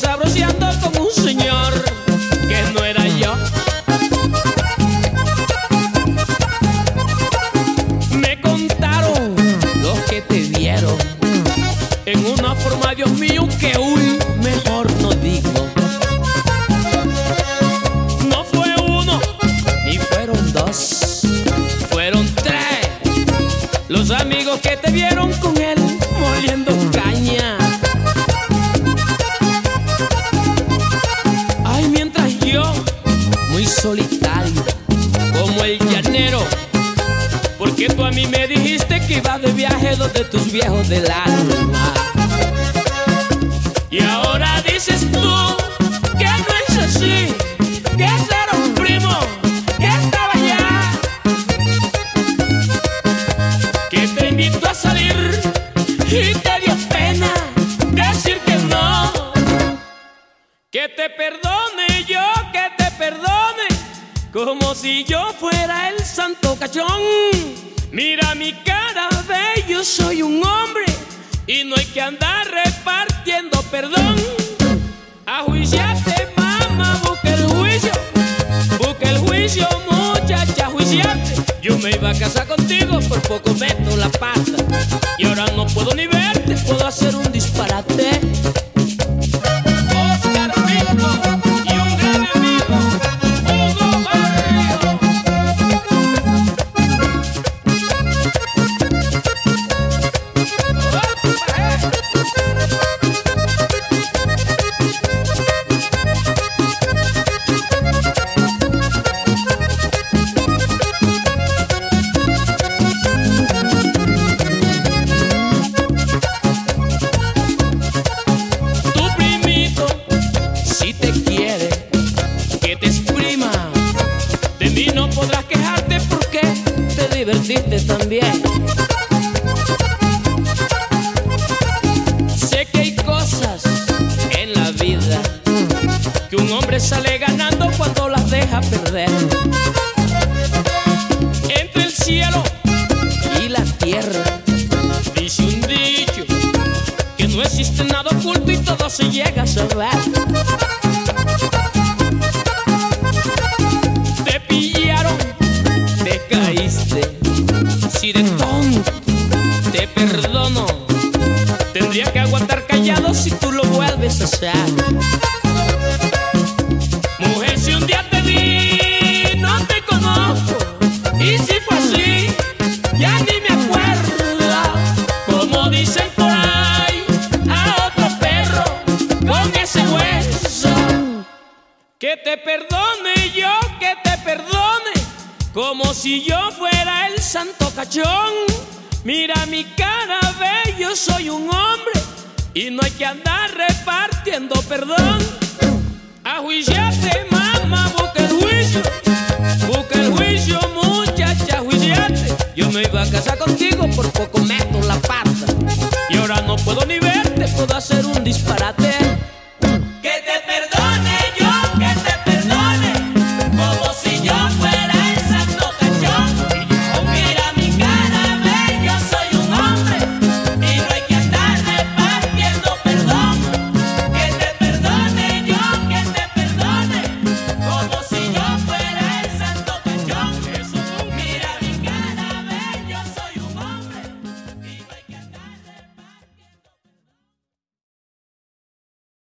sabroseando con un señor que no era yo. Me contaron los que te vieron en una forma, Dios mío, que uy, mejor no digo. No fue uno, ni fueron dos, fueron tres los amigos que te vieron con él moliendo caña. Ay, mientras yo, muy solitario, como el llanero, porque tú a mí me dijiste que ibas de viaje donde tus viejos del alma. Y ahora dices tú que no es así, que ese era un primo que estaba allá, que te invitó a salir y te dio pena decir que no. Que te perdone yo, que te perdone, como si yo fuera el santo cachón. Mira mi cara, ve, yo soy un hombre y no hay que andar repartiendo perdón. Ajuiciate, mamá, busca el juicio, muchacha, ajuiciate. Yo me iba a casar contigo, por poco meto la pata, y ahora no puedo ni verte, puedo hacer un disparate. Oscar Rico y un gran amigo, Hugo Barrio. Divertiste también. Sé que hay cosas en la vida que un hombre sale ganando cuando las deja perder. Entre el cielo y la tierra, dice un dicho, que no existe nada oculto y todo se llega a saber. Te pillaron, te caíste. Si de tonto te perdono, tendría que aguantar callado si tú lo vuelves a hacer. Mujer, si un día te vi, no te conozco, y si fue así, ya ni me acuerdo. Como dicen por ahí, a otro perro con ese hueso. Que te perdone yo, que te perdone, como si yo fuera el santo cachón. Mira mi cara, ve, yo soy un hombre y no hay que andar repartiendo perdón. Ajuiciate, mamá, busca el juicio, muchacha, ajuiciate. Yo me iba a casar contigo, por poco meto la pata, y ahora no puedo ni verte, puedo hacer un disparate.